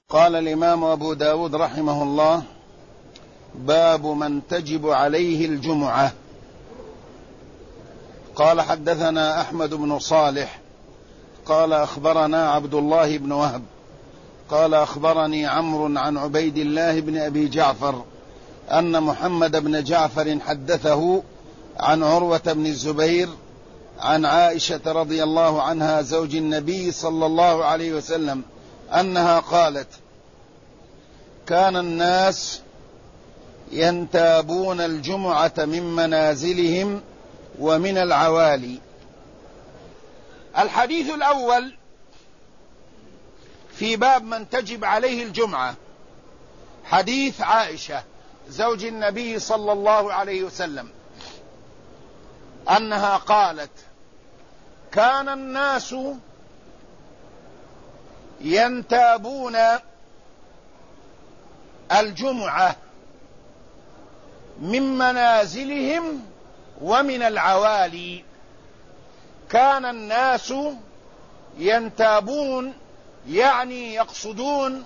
قال الإمام أبو داود رحمه الله: باب من تجب عليه الجمعة. قال: حدثنا أحمد بن صالح قال: أخبرنا عبد الله بن وهب قال: أخبرني عمرو عن عبيد الله بن أبي جعفر أن محمد بن جعفر حدثه عن عروة بن الزبير عن عائشة رضي الله عنها زوج النبي صلى الله عليه وسلم أنها قالت: كان الناس ينتابون الجمعة من منازلهم ومن العوالي. الحديث الأول في باب من تجب عليه الجمعة حديث عائشة زوج النبي صلى الله عليه وسلم أنها قالت: كان الناس ينتابون الجمعة من منازلهم ومن العوالي. كان الناس ينتابون يعني يقصدون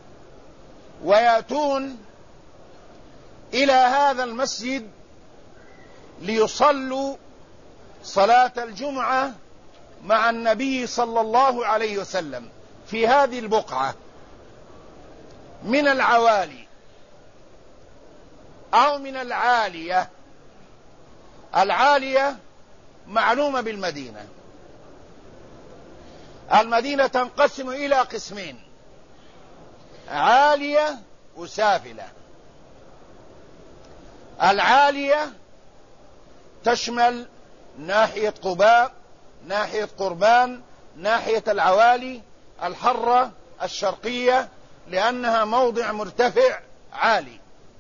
ويأتون إلى هذا المسجد ليصلوا صلاة الجمعة مع النبي صلى الله عليه وسلم في هذه البقعة من العوالي أو من العالية. العالية معلومة بالمدينة. المدينة تنقسم إلى قسمين: عالية وسافلة. العالية تشمل ناحية قباء، ناحية قربان، ناحية العوالي، الحرة الشرقية، لأنها موضع مرتفع عالي.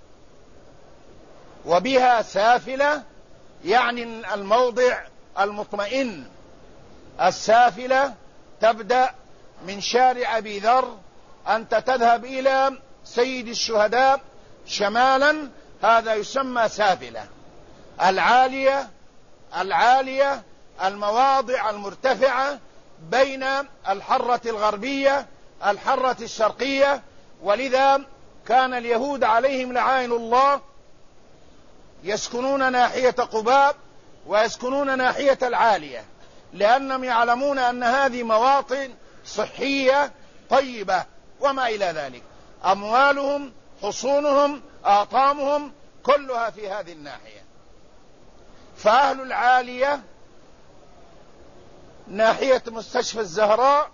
وبها سافلة يعني الموضع المطمئن. السافلة تبدأ من شارع أبي ذر، أنت تذهب إلى سيد الشهداء شمالا، هذا يسمى سافلة. العالية المواضع المرتفعة بين الحرة الغربية الحرة الشرقية. ولذا كان اليهود عليهم لعائن الله يسكنون ناحية قباء ويسكنون ناحية العالية، لأنهم يعلمون أن هذه مواطن صحية طيبة وما إلى ذلك. أموالهم، حصونهم، آطامهم كلها في هذه الناحية. فأهل العالية ناحية مستشفى الزهراء،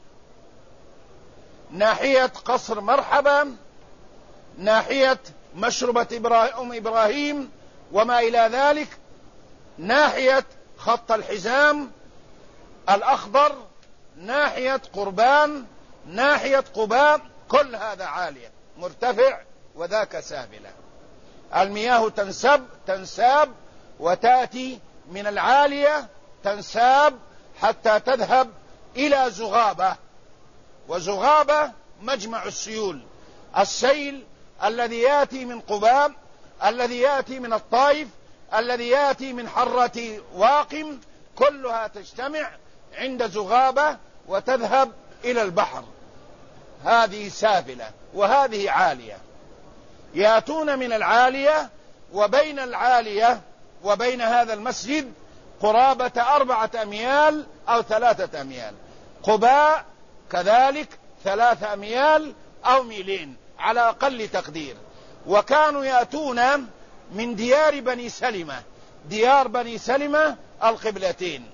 ناحية قصر مرحبا، ناحية مشربة إبراهيم وما إلى ذلك، ناحية خط الحزام الأخضر، ناحية قربان، ناحية قباء، كل هذا عالية مرتفع وذاك سافلة. المياه تنساب وتأتي من العالية، تنساب حتى تذهب إلى زغابة، وزغابة مجمع السيول. السيل الذي يأتي من قباء، الذي يأتي من الطائف، الذي يأتي من حرة واقم، كلها تجتمع عند زغابة وتذهب إلى البحر. هذه سافلة وهذه عالية. يأتون من العالية، وبين العالية وبين هذا المسجد قرابة 4 أميال أو 3 أميال. قباء كذلك 3 أميال أو ميلين على أقل تقدير. وكانوا يأتون من ديار بني سلمة، ديار بني سلمة القبلتين،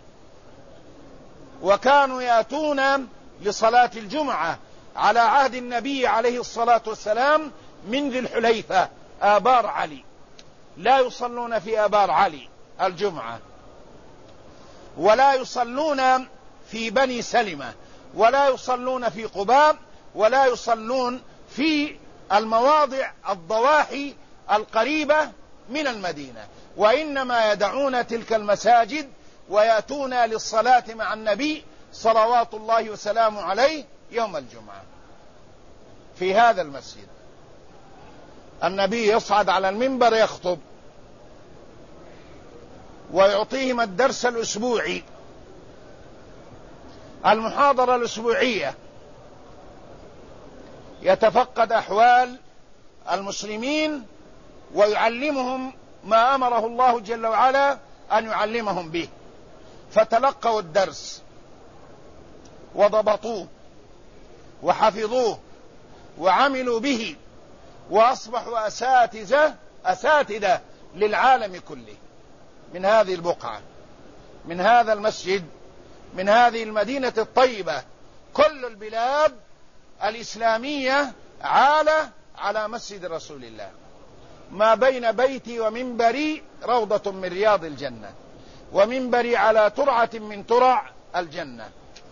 وكانوا يأتون لصلاة الجمعة على عهد النبي عليه الصلاة والسلام من ذي الحليفة آبار علي. لا يصلون في آبار علي الجمعة، ولا يصلون في بني سلمة، ولا يصلون في قباء، ولا يصلون في المواضع الضواحي القريبة من المدينة، وإنما يدعون تلك المساجد ويأتون للصلاة مع النبي صلوات الله وسلامه عليه يوم الجمعة في هذا المسجد. النبي يصعد على المنبر يخطب ويعطيهم الدرس الأسبوعي، المحاضرة الأسبوعية، يتفقد أحوال المسلمين ويعلمهم ما أمره الله جل وعلا أن يعلمهم به، فتلقوا الدرس وضبطوه وحفظوه وعملوا به، وأصبحوا أساتذة للعالم كله، من هذه البقعة، من هذا المسجد، من هذه المدينة الطيبة. كل البلاد الإسلامية عالة على مسجد رسول الله، ما بين بيتي ومنبري روضة من رياض الجنة، ومنبري على ترعة من ترع الجنة.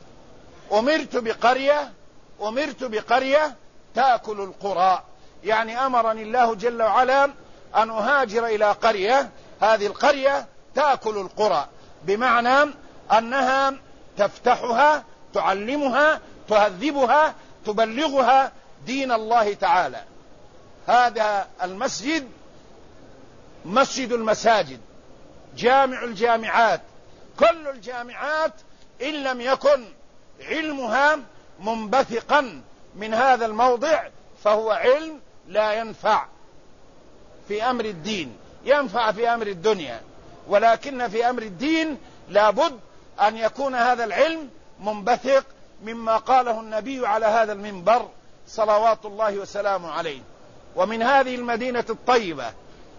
أمرت بقرية تأكل القرى، يعني أمرني الله جل وعلا أن أهاجر إلى قرية، هذه القرية تأكل القرى، بمعنى أنها تفتحها، تعلمها، تهذبها، تبلغها دين الله تعالى. هذا المسجد مسجد المساجد، جامع الجامعات. كل الجامعات إن لم يكن علمها منبثقا من هذا الموضع فهو علم لا ينفع في أمر الدين، ينفع في أمر الدنيا، ولكن في أمر الدين لابد أن يكون هذا العلم منبثق مما قاله النبي على هذا المنبر صلوات الله وسلامه عليه. ومن هذه المدينة الطيبة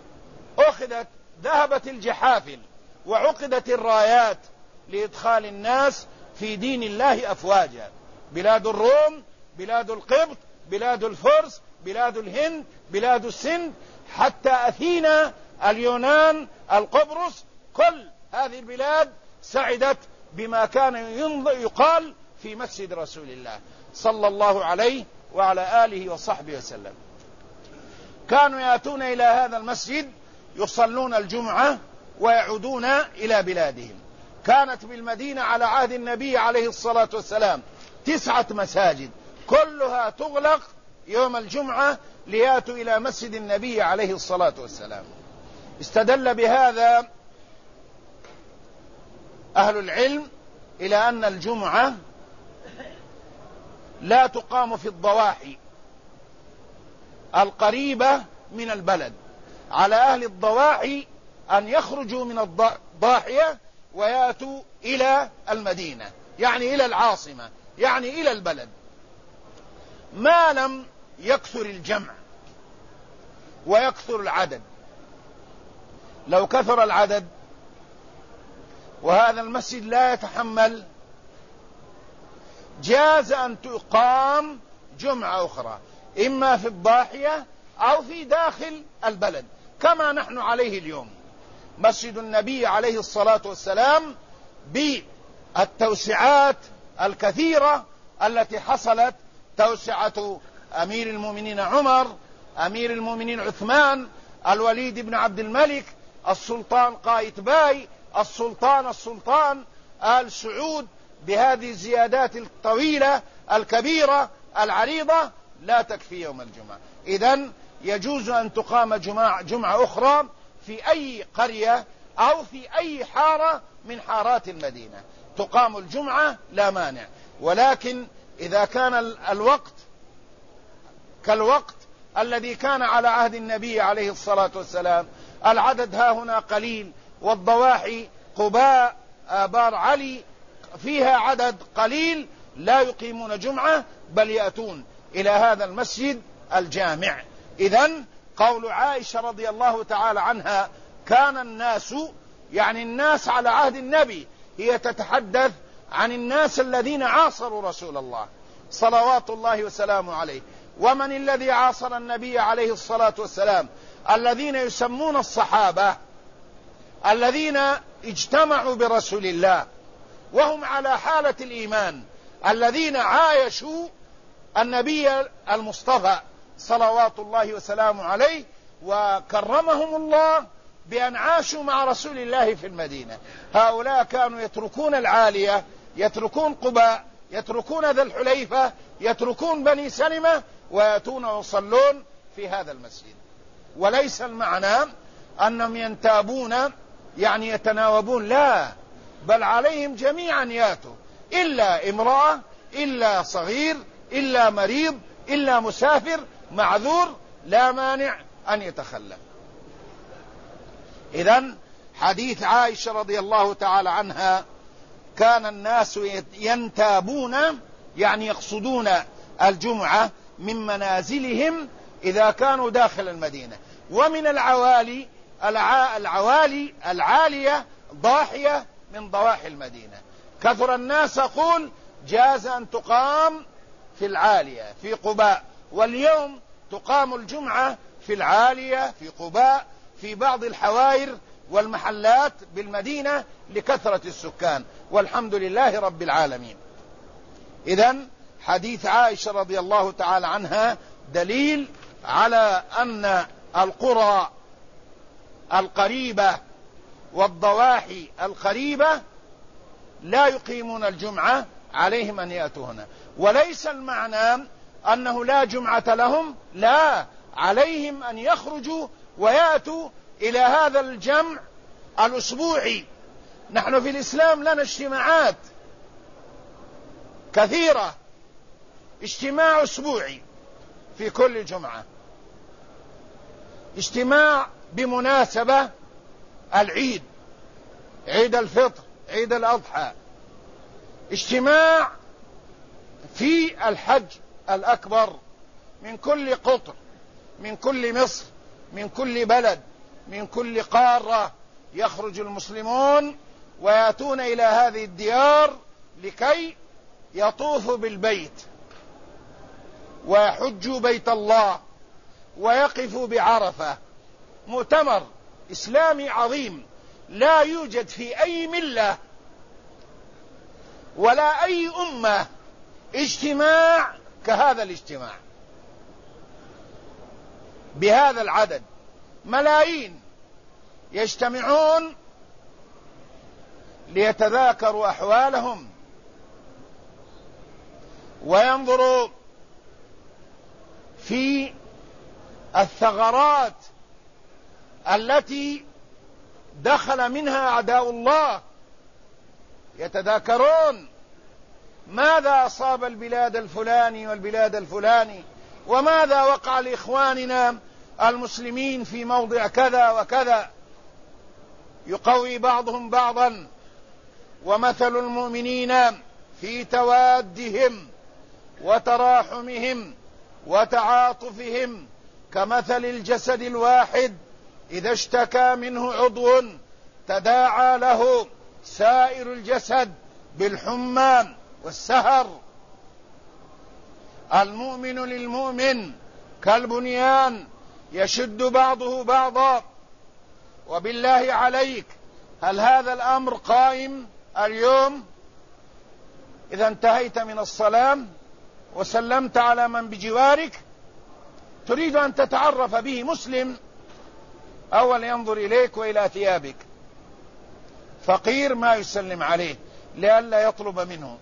ذهبت الجحافل وعقدت الرايات لإدخال الناس في دين الله أفواجا. بلاد الروم، بلاد القبط، بلاد الفرس، بلاد الهند، بلاد السند، حتى أثينا، اليونان، القبرص، كل هذه البلاد سعدت بما كان يقال في مسجد رسول الله صلى الله عليه وعلى آله وصحبه وسلم. كانوا يأتون إلى هذا المسجد يصلون الجمعة ويعودون إلى بلادهم. كانت بالمدينة على عهد النبي عليه الصلاة والسلام 9 مساجد، كلها تغلق يوم الجمعة ليأتوا إلى مسجد النبي عليه الصلاة والسلام. استدل بهذا أهل العلم إلى أن الجمعة لا تقام في الضواحي القريبة من البلد، على أهل الضواحي أن يخرجوا من الضاحية ويأتوا إلى المدينة، يعني إلى العاصمة، يعني إلى البلد، ما لم يكثر الجمع ويكثر العدد. لو كثر العدد وهذا المسجد لا يتحمل، جاز أن تقام جمعة أخرى إما في الضاحية أو في داخل البلد، كما نحن عليه اليوم. مسجد النبي عليه الصلاة والسلام بالتوسعات الكثيرة التي حصلت، توسعة أمير المؤمنين عمر، أمير المؤمنين عثمان، الوليد بن عبد الملك، السلطان قايتباي، السلطان آل سعود، بهذه الزيادات الطويلة الكبيرة العريضة لا تكفي يوم الجمعة. إذن يجوز أن تقام جمعة أخرى في أي قرية أو في أي حارة من حارات المدينة، تقام الجمعة لا مانع. ولكن إذا كان الوقت كالوقت الذي كان على عهد النبي عليه الصلاة والسلام، العدد ها هنا قليل، والضواحي قباء، آبار علي فيها عدد قليل، لا يقيمون جمعة بل يأتون إلى هذا المسجد الجامع. إذن قول عائشة رضي الله تعالى عنها كان الناس، يعني الناس على عهد النبي، هي تتحدث عن الناس الذين عاصروا رسول الله صلوات الله وسلامه عليه. ومن الذي عاصر النبي عليه الصلاة والسلام؟ الذين يسمون الصحابة، الذين اجتمعوا برسول الله وهم على حالة الإيمان، الذين عايشوا النبي المصطفى صلوات الله وسلامه عليه، وكرمهم الله بأن عاشوا مع رسول الله في المدينة. هؤلاء كانوا يتركون العالية، يتركون قباء، يتركون ذا الحليفة، يتركون بني سلمة، ويأتون ويصلون في هذا المسجد. وليس المعنى أنهم ينتابون يعني يتناوبون، لا، بل عليهم جميعا ياتوا، إلا امرأة، إلا صغير، إلا مريض، إلا مسافر معذور لا مانع أن يتخلف. إذن حديث عائشة رضي الله تعالى عنها كان الناس ينتابون يعني يقصدون الجمعة من منازلهم إذا كانوا داخل المدينة، ومن العوالي العالية ضاحية من ضواحي المدينة. كثر الناس أقول جاز أن تقام في العالية في قباء، واليوم تقام الجمعة في العالية في قباء في بعض الحوائر والمحلات بالمدينة لكثرة السكان، والحمد لله رب العالمين. إذن حديث عائشة رضي الله تعالى عنها دليل على أن القرى القريبة والضواحي القريبة لا يقيمون الجمعة، عليهم أن يأتوا هنا. وليس المعنى أنه لا جمعة لهم، لا، عليهم أن يخرجوا ويأتوا إلى هذا الجمع الأسبوعي. نحن في الإسلام لنا اجتماعات كثيرة، اجتماع أسبوعي في كل جمعة، اجتماع بمناسبة العيد، عيد الفطر، عيد الأضحى، اجتماع في الحج الأكبر من كل قطر، من كل مصر، من كل بلد، من كل قارة يخرج المسلمون ويأتون إلى هذه الديار لكي يطوفوا بالبيت ويحجوا بيت الله ويقفوا بعرفة. مؤتمر إسلامي عظيم لا يوجد في أي ملة ولا أي أمة اجتماع كهذا الاجتماع بهذا العدد، ملايين يجتمعون ليتذاكروا أحوالهم وينظروا في الثغرات التي دخل منها أعداء الله، يتذاكرون ماذا أصاب البلاد الفلاني والبلاد الفلاني، وماذا وقع لإخواننا المسلمين في موضع كذا وكذا، يقوي بعضهم بعضا. ومثل المؤمنين في توادهم وتراحمهم وتعاطفهم كمثل الجسد الواحد إذا اشتكى منه عضو تداعى له سائر الجسد بالحمى والسهر. المؤمن للمؤمن كالبنيان يشد بعضه بعضا. وبالله عليك، هل هذا الأمر قائم اليوم؟ إذا انتهيت من الصلاة وسلمت على من بجوارك تريد أن تتعرف به مسلم، أول ينظر إليك وإلى ثيابك. فقير ما يسلم عليه لئلا يطلب منه،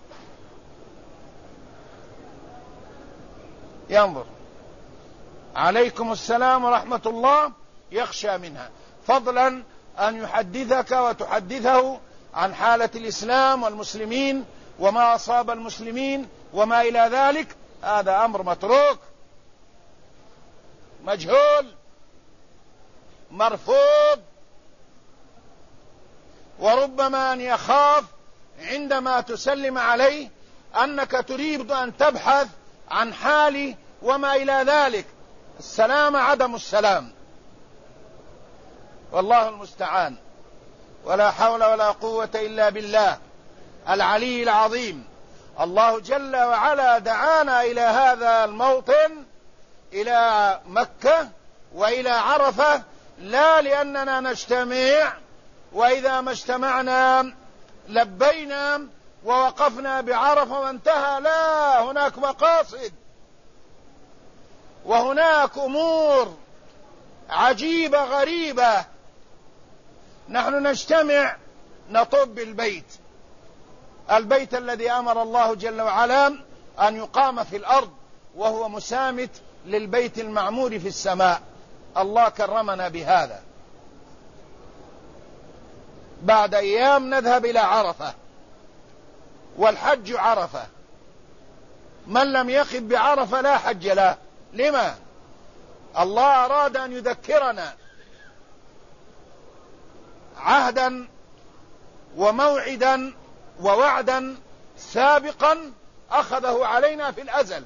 ينظر عليكم السلام ورحمة الله يخشى منها، فضلا أن يحدثك وتحدثه عن حالة الإسلام والمسلمين وما أصاب المسلمين وما إلى ذلك. هذا أمر متروك مجهول مرفوض. وربما أن يخاف عندما تسلم عليه أنك تريد أن تبحث عن حالي وما إلى ذلك. السلام عدم السلام، والله المستعان، ولا حول ولا قوة إلا بالله العلي العظيم. الله جل وعلا دعانا إلى هذا الموطن، إلى مكة وإلى عرفة، لا لأننا نجتمع وإذا ما اجتمعنا لبينا ووقفنا بعرفة وانتهى، لا، هناك مقاصد وهناك أمور عجيبة غريبة. نحن نجتمع نطب بالبيت، البيت الذي أمر الله جل وعلا أن يقام في الأرض، وهو مسامت للبيت المعمور في السماء. الله كرمنا بهذا. بعد أيام نذهب إلى عرفة، والحج عرفة، من لم يقف بعرفة لا حج له. لما؟ الله أراد أن يذكرنا عهدا وموعدا ووعدا سابقا أخذه علينا في الأزل.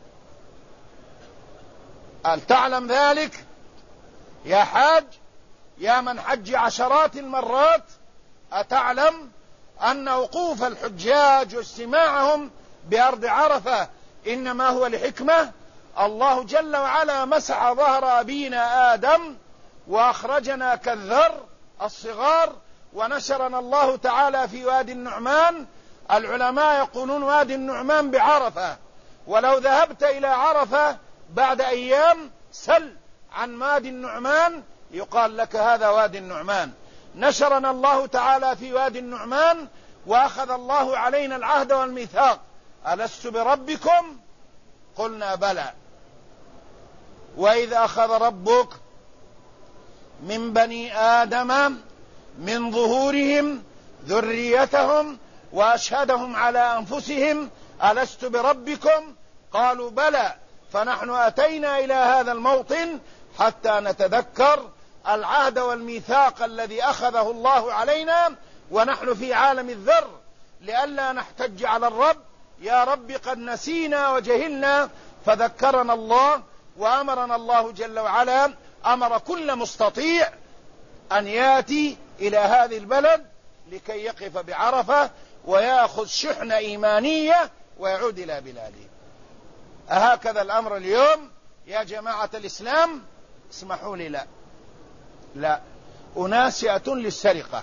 هل تعلم ذلك يا حاج، يا من حج عشرات المرات؟ أتعلم أن وقوف الحجاج واجتماعهم بأرض عرفة إنما هو لحكمة؟ الله جل وعلا مسح ظهر أبينا آدم وأخرجنا كالذر الصغار ونشرنا الله تعالى في وادي النعمان. العلماء يقولون وادي النعمان بعرفة، ولو ذهبت إلى عرفة بعد أيام سل عن وادي النعمان يقال لك هذا وادي النعمان. نشرنا الله تعالى في وادي النعمان وأخذ الله علينا العهد والميثاق: ألست بربكم؟ قلنا بلى. وإذ أخذ ربك من بني آدم من ظهورهم ذريتهم وأشهدهم على أنفسهم ألست بربكم؟ قالوا بلى. فنحن أتينا إلى هذا الموطن حتى نتذكر العهد والميثاق الذي أخذه الله علينا ونحن في عالم الذر، لئلا نحتج على الرب: يا رب قد نسينا وجهلنا. فذكرنا الله وأمرنا الله جل وعلا، أمر كل مستطيع أن يأتي إلى هذه البلد لكي يقف بعرفة ويأخذ شحنة إيمانية ويعود إلى بلاده. أهكذا الأمر اليوم يا الإسلام؟ اسمحوا لي، لا، أناسئة للسرقة،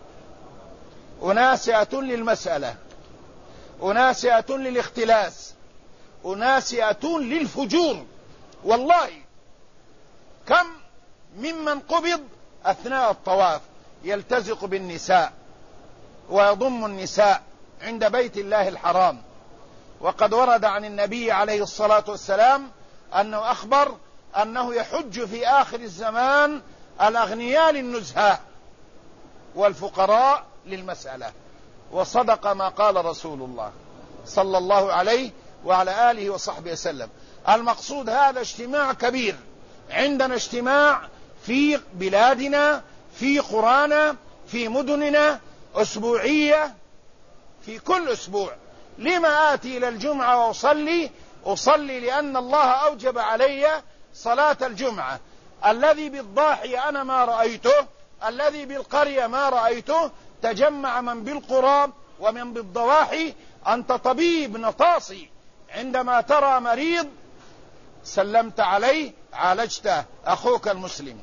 أناسئة للمسألة، أناسئة للاختلاس، أناسئة للفجور. والله كم ممن قبض أثناء الطواف يلتزق بالنساء ويضم النساء عند بيت الله الحرام. وقد ورد عن النبي عليه الصلاة والسلام أنه أخبر أنه يحج في آخر الزمان الأغنياء للنزهة والفقراء للمسألة، وصدق ما قال رسول الله صلى الله عليه وعلى آله وصحبه وسلم. المقصود هذا اجتماع كبير، عندنا اجتماع في بلادنا، في قرانا، في مدننا، أسبوعية في كل أسبوع. لما آتي إلى الجمعة وأصلي لأن الله أوجب علي صلاة الجمعة. الذي بالضاحي أنا ما رأيته، الذي بالقرية ما رأيته. تجمع من بالقرى ومن بالضواحي. أنت طبيب نطاصي، عندما ترى مريض سلمت عليه عالجته، أخوك المسلم.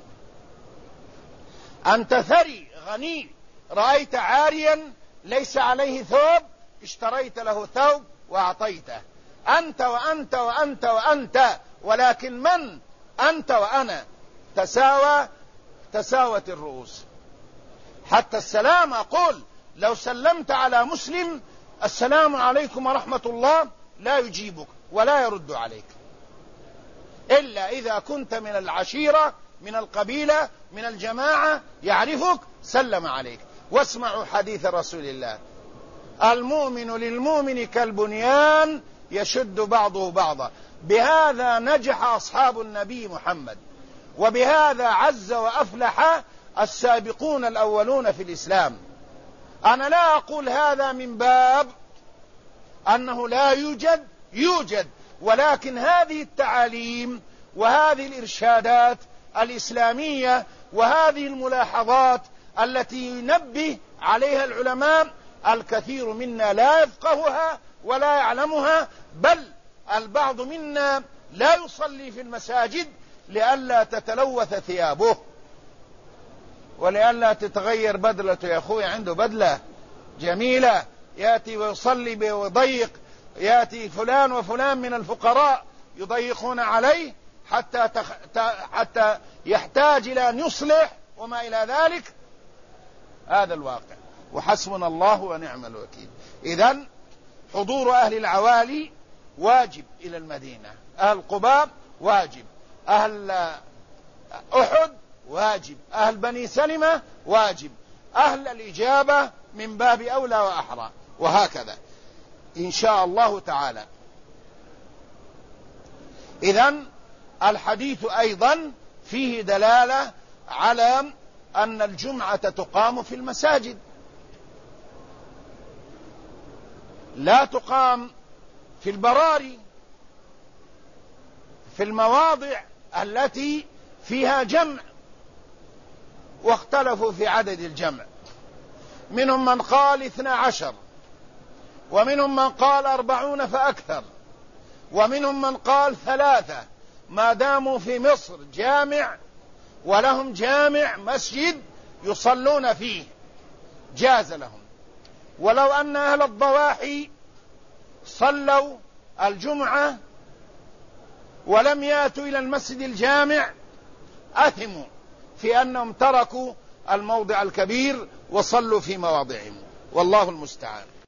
أنت ثري غني، رأيت عاريا ليس عليه ثوب اشتريت له ثوب وأعطيته. أنت وأنت وأنت وأنت، ولكن من أنت وأنا تساوت الرؤوس. حتى السلام، أقول لو سلمت على مسلم السلام عليكم ورحمة الله لا يجيبك ولا يرد عليك، إلا إذا كنت من العشيرة، من القبيلة، من الجماعة، يعرفك سلم عليك. واسمعوا حديث رسول الله: المؤمن للمؤمن كالبنيان يشد بعضه بعضا. بهذا نجح أصحاب النبي محمد، وبهذا عز وأفلح السابقون الأولون في الإسلام. أنا لا أقول هذا من باب أنه لا يوجد، ولكن هذه التعاليم وهذه الإرشادات الإسلامية وهذه الملاحظات التي ينبه عليها العلماء الكثير منا لا يفقهها ولا يعلمها، بل البعض منا لا يصلي في المساجد لئلا تتلوث ثيابه ولئلا تتغير بدلته. يا أخوي عنده بدلة جميلة يأتي ويصلي ويضيق، يأتي فلان وفلان من الفقراء يضيقون عليه حتى يحتاج إلى أن يصلح وما إلى ذلك. هذا الواقع، وحسبنا الله ونعم الوكيل. إذن حضور أهل العوالي واجب إلى المدينة، أهل قباء واجب، أهل أحد واجب، أهل بني سلمة واجب، أهل الإجابة من باب أولى وأحرى، وهكذا إن شاء الله تعالى. إذن الحديث أيضا فيه دلالة على أن الجمعة تقام في المساجد، لا تقام في البراري، في المواضع التي فيها جمع. واختلفوا في عدد الجمع، منهم من قال 12 ومنهم من قال 40 فأكثر ومنهم من قال 3 ما داموا في مصر جامع ولهم جامع مسجد يصلون فيه جاز لهم. ولو أن أهل الضواحي صلوا الجمعة ولم يأتوا إلى المسجد الجامع أثموا في أنهم تركوا الموضع الكبير وصلوا في مواضعهم، والله المستعان.